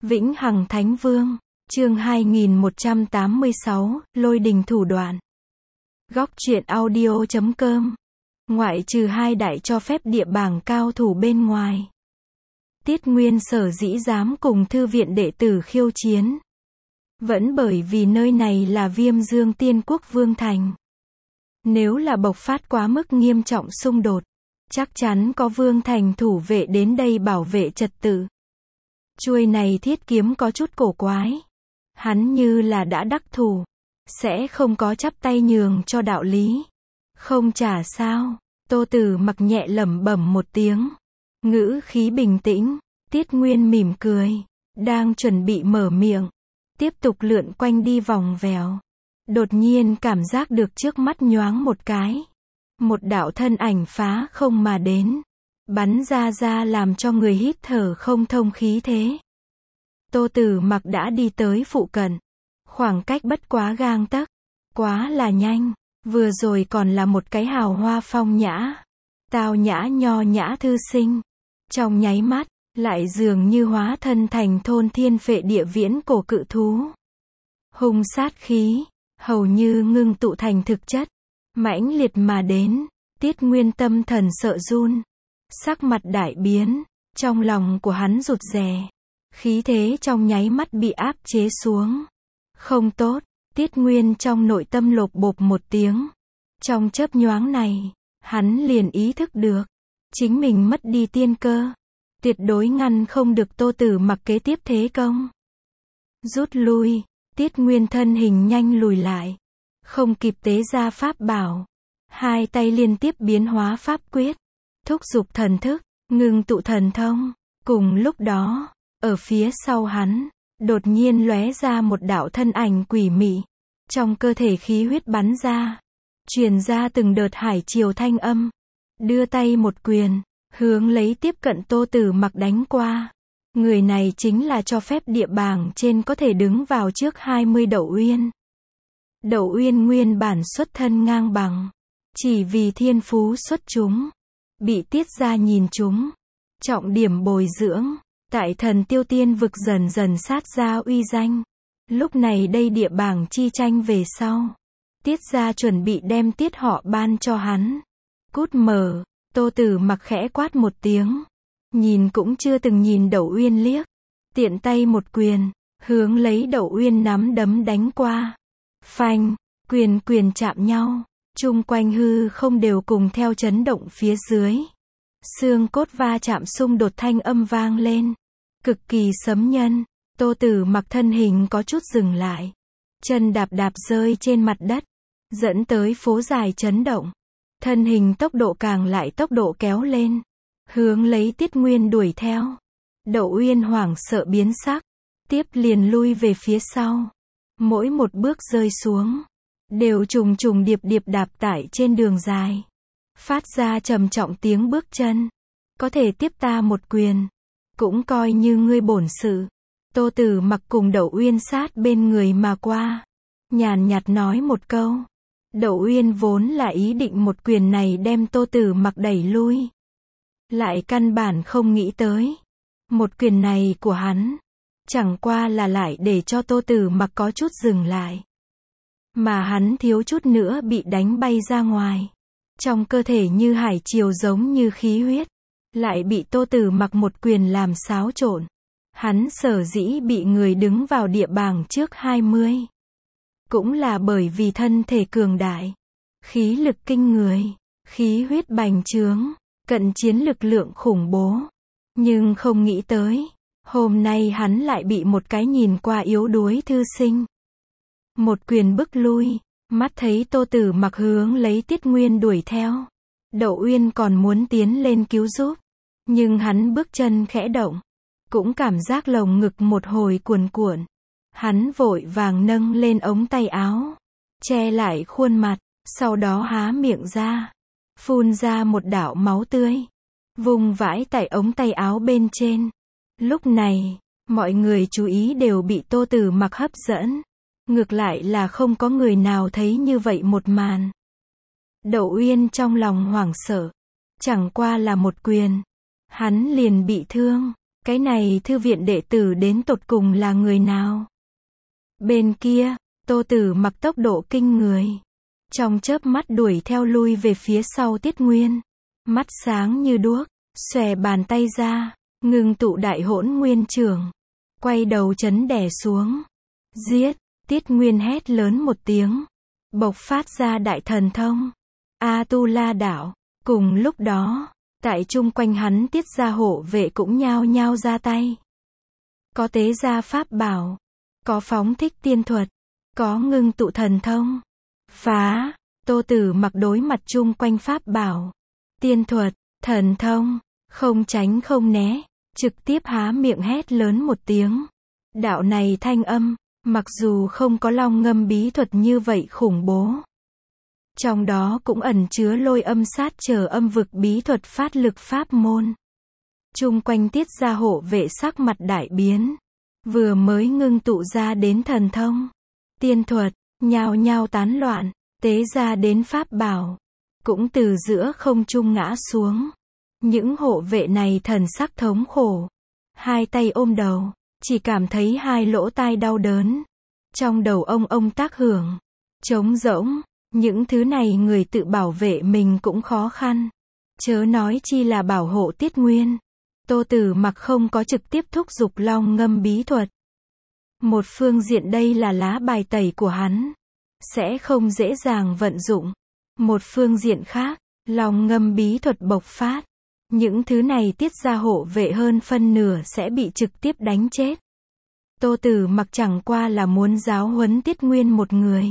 Vĩnh Hằng Thánh Vương, chương 2186, Lôi đình thủ đoạn. Góc truyện audio.com. Ngoại trừ hai đại cho phép địa bảng cao thủ bên ngoài, Tiết Nguyên sở dĩ dám cùng thư viện đệ tử khiêu chiến, vẫn bởi vì nơi này là Viêm Dương Tiên Quốc Vương Thành. Nếu là bộc phát quá mức nghiêm trọng xung đột, chắc chắn có Vương Thành thủ vệ đến đây bảo vệ trật tự. Chuôi này thiết kiếm có chút cổ quái. Hắn như là đã đắc thủ, sẽ không có chắp tay nhường cho đạo lý. Không trả sao? Tô Tử Mặc nhẹ lẩm bẩm một tiếng, ngữ khí bình tĩnh. Tiết Nguyên mỉm cười, đang chuẩn bị mở miệng, tiếp tục lượn quanh đi vòng vèo. Đột nhiên cảm giác được trước mắt nhoáng một cái, một đạo thân ảnh phá không mà đến, bắn ra làm cho người hít thở không thông khí thế. Tô Tử Mặc đã đi tới phụ cận, khoảng cách bất quá gang tấc, quá là nhanh. Vừa rồi còn là một cái hào hoa phong nhã, tao nhã nho nhã thư sinh, trong nháy mắt lại dường như hóa thân thành thôn thiên phệ địa viễn cổ cự thú. Hung sát khí hầu như ngưng tụ thành thực chất, mãnh liệt mà đến. Tiết Nguyên tâm thần sợ run, sắc mặt đại biến, trong lòng của hắn rụt rè, khí thế trong nháy mắt bị áp chế xuống. Không tốt. Tiết Nguyên trong nội tâm lột bột một tiếng. Trong chớp nhoáng này, hắn liền ý thức được, chính mình mất đi tiên cơ, tuyệt đối ngăn không được Tô Tử Mặc kế tiếp thế công. Rút lui. Tiết Nguyên thân hình nhanh lùi lại, không kịp tế ra pháp bảo, hai tay liên tiếp biến hóa pháp quyết, thúc giục thần thức, ngưng tụ thần thông. Cùng lúc đó, ở phía sau hắn, đột nhiên lóe ra một đạo thân ảnh quỷ mị, trong cơ thể khí huyết bắn ra, truyền ra từng đợt hải triều thanh âm, đưa tay một quyền, hướng lấy tiếp cận Tô Tử Mặc đánh qua. Người này chính là cho phép địa bảng trên có thể đứng vào trước 20 Đậu Uyên. Đậu Uyên nguyên bản xuất thân ngang bằng, chỉ vì thiên phú xuất chúng, bị Tiết gia nhìn trúng, trọng điểm bồi dưỡng, tại Thần Tiêu Tiên vực dần dần sát ra uy danh. Lúc này đây địa bảng chi tranh về sau, Tiết gia chuẩn bị đem Tiết họ ban cho hắn. Cút mở. Tô Tử Mặc khẽ quát một tiếng, nhìn cũng chưa từng nhìn Đậu Uyên liếc, tiện tay một quyền, hướng lấy Đậu Uyên nắm đấm đánh qua. Phanh, quyền chạm nhau, chung quanh hư không đều cùng theo chấn động phía dưới. Xương cốt va chạm xung đột thanh âm vang lên, cực kỳ sấm nhân. Tô Tử Mặc thân hình có chút dừng lại, chân đạp rơi trên mặt đất, dẫn tới phố dài chấn động. Thân hình tốc độ càng lại tốc độ kéo lên, hướng lấy Tiết Nguyên đuổi theo. Đậu Uyên hoảng sợ biến sắc, tiếp liền lui về phía sau. Mỗi một bước rơi xuống, đều trùng điệp đạp tại trên đường dài, phát ra trầm trọng tiếng bước chân. Có thể tiếp ta một quyền, cũng coi như ngươi bổn sự. Tô Tử Mặc cùng Đậu Uyên sát bên người mà qua, nhàn nhạt nói một câu. Đậu Uyên vốn là ý định một quyền này đem Tô Tử Mặc đẩy lui, lại căn bản không nghĩ tới, một quyền này của hắn, chẳng qua là lại để cho Tô Tử Mặc có chút dừng lại. Mà hắn thiếu chút nữa bị đánh bay ra ngoài. Trong cơ thể như hải triều giống như khí huyết, lại bị Tô Tử Mặc một quyền làm xáo trộn. Hắn sở dĩ bị người đứng vào địa bảng trước 20. Cũng là bởi vì thân thể cường đại, khí lực kinh người, khí huyết bành trướng, cận chiến lực lượng khủng bố. Nhưng không nghĩ tới, hôm nay hắn lại bị một cái nhìn qua yếu đuối thư sinh một quyền bức lui. Mắt thấy Tô Tử Mặc hướng lấy Tiết Nguyên đuổi theo, Đậu Uyên còn muốn tiến lên cứu giúp, nhưng hắn bước chân khẽ động, cũng cảm giác lồng ngực một hồi cuồn cuộn. Hắn vội vàng nâng lên ống tay áo, che lại khuôn mặt, sau đó há miệng ra, phun ra một đạo máu tươi, vùng vãi tại ống tay áo bên trên. Lúc này, mọi người chú ý đều bị Tô Tử Mặc hấp dẫn, ngược lại là không có người nào thấy như vậy một màn. Đậu Uyên trong lòng hoảng sợ, chẳng qua là một quyền, hắn liền bị thương, Cái này thư viện đệ tử đến tột cùng là người nào? Bên kia, Tô Tử Mặc tốc độ kinh người. Trong chớp mắt đuổi theo lui về phía sau Tiết Nguyên. Mắt sáng như đuốc, xòe bàn tay ra, ngưng tụ đại hỗn nguyên trưởng. Quay đầu chấn đè xuống. Giết! Tiết Nguyên hét lớn một tiếng. Bộc phát ra đại thần thông. A-tu-la đạo. Cùng lúc đó, tại chung quanh hắn Tiết gia hộ vệ cũng nhao nhao ra tay. Có tế gia pháp bảo. Có phóng thích tiên thuật. Có ngưng tụ thần thông. Phá! Tô Tử Mặc đối mặt chung quanh pháp bảo. Tiên thuật, thần thông. Không tránh không né. Trực tiếp há miệng hét lớn một tiếng. Đạo này thanh âm, mặc dù không có long ngâm bí thuật như vậy khủng bố. Trong đó cũng ẩn chứa lôi âm sát trở âm vực bí thuật phát lực pháp môn. Chung quanh Tiết gia hộ vệ sắc mặt đại biến. Vừa mới ngưng tụ ra đến thần thông. Tiên thuật, nhao nhao tán loạn, tế ra đến pháp bảo. Cũng từ giữa không trung ngã xuống. Những hộ vệ này thần sắc thống khổ. Hai tay ôm đầu, chỉ cảm thấy hai lỗ tai đau đớn. Trong đầu ông tác hưởng. Trống rỗng, những thứ này người tự bảo vệ mình cũng khó khăn. Chớ nói chi là bảo hộ Tiết Nguyên. Tô Tử Mặc không có trực tiếp thúc giục long ngâm bí thuật. Một phương diện đây là lá bài tẩy của hắn. Sẽ không dễ dàng vận dụng. Một phương diện khác, long ngâm bí thuật bộc phát. Những thứ này Tiết gia hộ vệ hơn phân nửa sẽ bị trực tiếp đánh chết. Tô Tử Mặc chẳng qua là muốn giáo huấn Tiết Nguyên một người.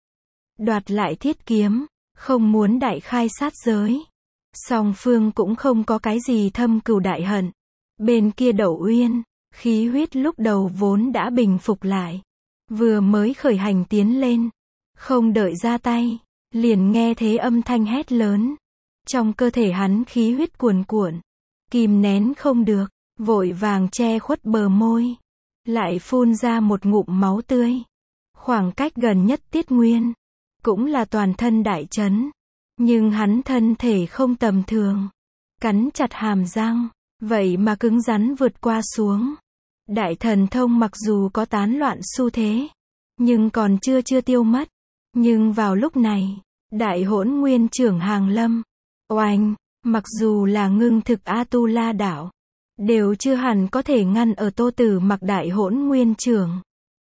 Đoạt lại thiết kiếm, không muốn đại khai sát giới. Song phương cũng không có cái gì thâm cừu đại hận. Bên kia Đậu Uyên, khí huyết lúc đầu vốn đã bình phục lại. Vừa mới khởi hành tiến lên. Không đợi ra tay, liền nghe thế âm thanh hét lớn. Trong cơ thể hắn khí huyết cuồn cuộn. Kìm nén không được, vội vàng che khuất bờ môi. Lại phun ra một ngụm máu tươi. Khoảng cách gần nhất Tiết Nguyên. Cũng là toàn thân đại chấn. Nhưng hắn thân thể không tầm thường. Cắn chặt hàm răng. Vậy mà cứng rắn vượt qua xuống. Đại thần thông mặc dù có tán loạn xu thế. Nhưng còn chưa tiêu mất. Nhưng vào lúc này, đại hỗn nguyên trưởng hàng lâm. Oanh, mặc dù là ngưng thực A-tu-la đạo. Đều chưa hẳn có thể ngăn ở Tô Tử Mặc đại hỗn nguyên trưởng.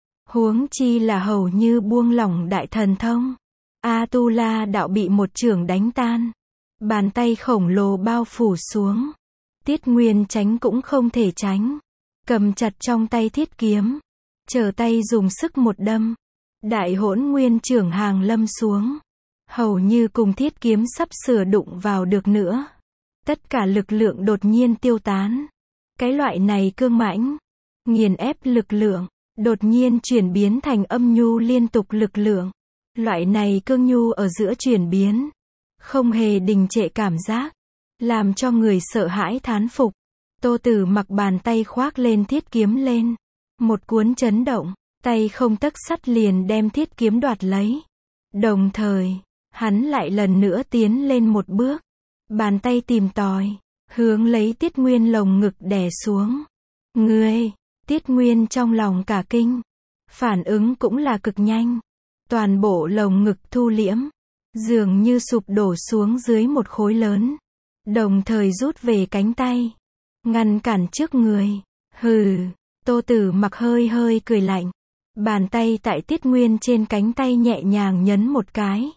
Huống chi là hầu như buông lỏng đại thần thông. A-tu-la đạo bị một chưởng đánh tan. Bàn tay khổng lồ bao phủ xuống. Tiết Nguyên tránh cũng không thể tránh. Cầm chặt trong tay thiết kiếm. Trở tay dùng sức một đâm. Đại hỗn nguyên trưởng hàng lâm xuống. Hầu như cùng thiết kiếm sắp sửa đụng vào được nữa. Tất cả lực lượng đột nhiên tiêu tán. Cái loại này cương mãnh, nghiền ép lực lượng, đột nhiên chuyển biến thành âm nhu liên tục lực lượng. Loại này cương nhu ở giữa chuyển biến, không hề đình trệ cảm giác, làm cho người sợ hãi thán phục. Tô Tử Mặc bàn tay khoác lên thiết kiếm lên. Một cuốn chấn động, tay không tấc sắt liền đem thiết kiếm đoạt lấy. Đồng thời, hắn lại lần nữa tiến lên một bước. Bàn tay tìm tòi, hướng lấy Tiết Nguyên lồng ngực đè xuống. Ngươi! Tiết Nguyên trong lòng cả kinh. Phản ứng cũng là cực nhanh. Toàn bộ lồng ngực thu liễm. Dường như sụp đổ xuống dưới một khối lớn. Đồng thời rút về cánh tay. Ngăn cản trước người. Hừ! Tô Tử Mặc hơi hơi cười lạnh. Bàn tay tại Tiết Nguyên trên cánh tay nhẹ nhàng nhấn một cái.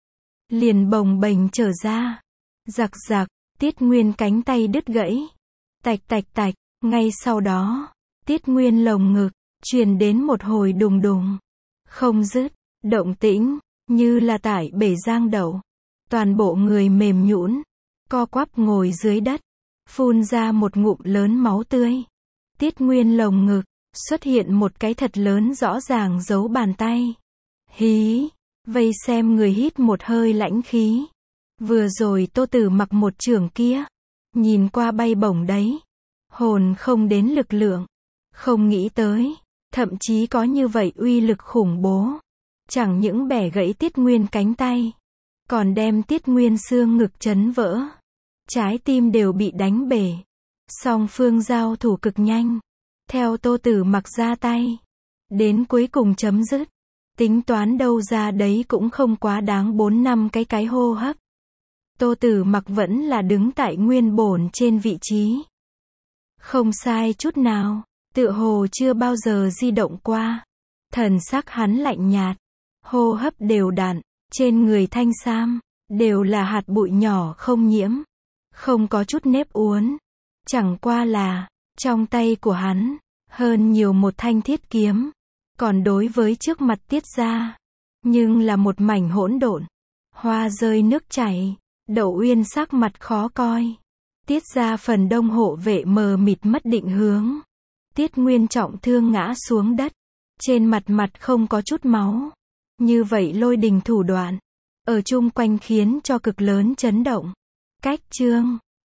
Liền bồng bềnh trở ra. Giặc giặc, Tiết Nguyên cánh tay đứt gãy. Tạch tạch tạch, ngay sau đó, Tiết Nguyên lồng ngực, truyền đến một hồi đùng đùng. Không dứt, động tĩnh, như là tải bể giang đậu. Toàn bộ người mềm nhũn, co quắp ngồi dưới đất, phun ra một ngụm lớn máu tươi. Tiết Nguyên lồng ngực, xuất hiện một cái thật lớn rõ ràng dấu bàn tay. Hí, vây xem người hít một hơi lãnh khí. Vừa rồi Tô Tử Mặc một chưởng kia, nhìn qua bay bổng đấy. Hồn không đến lực lượng. Không nghĩ tới, thậm chí có như vậy uy lực khủng bố. Chẳng những bẻ gãy Tiết Nguyên cánh tay, còn đem Tiết Nguyên xương ngực chấn vỡ. Trái tim đều bị đánh bể. Song phương giao thủ cực nhanh. Theo Tô Tử Mặc ra tay. Đến cuối cùng chấm dứt. Tính toán đâu ra đấy cũng không quá đáng 4-5 cái hô hấp. Tô Tử Mặc vẫn là đứng tại nguyên bổn trên vị trí. Không sai chút nào, tựa hồ chưa bao giờ di động qua. Thần sắc hắn lạnh nhạt, hô hấp đều đặn, trên người thanh sam, đều là hạt bụi nhỏ không nhiễm, không có chút nếp uốn. Chẳng qua là, trong tay của hắn, hơn nhiều một thanh thiết kiếm, còn đối với trước mặt Tiết gia, nhưng là một mảnh hỗn độn, hoa rơi nước chảy. Đậu Uyên sắc mặt khó coi. Tiết gia phần đông hộ vệ mờ mịt mất định hướng. Tiết Nguyên trọng thương ngã xuống đất. Trên mặt không có chút máu. Như vậy lôi đình thủ đoạn. Ở chung quanh khiến cho cực lớn chấn động. Cách chương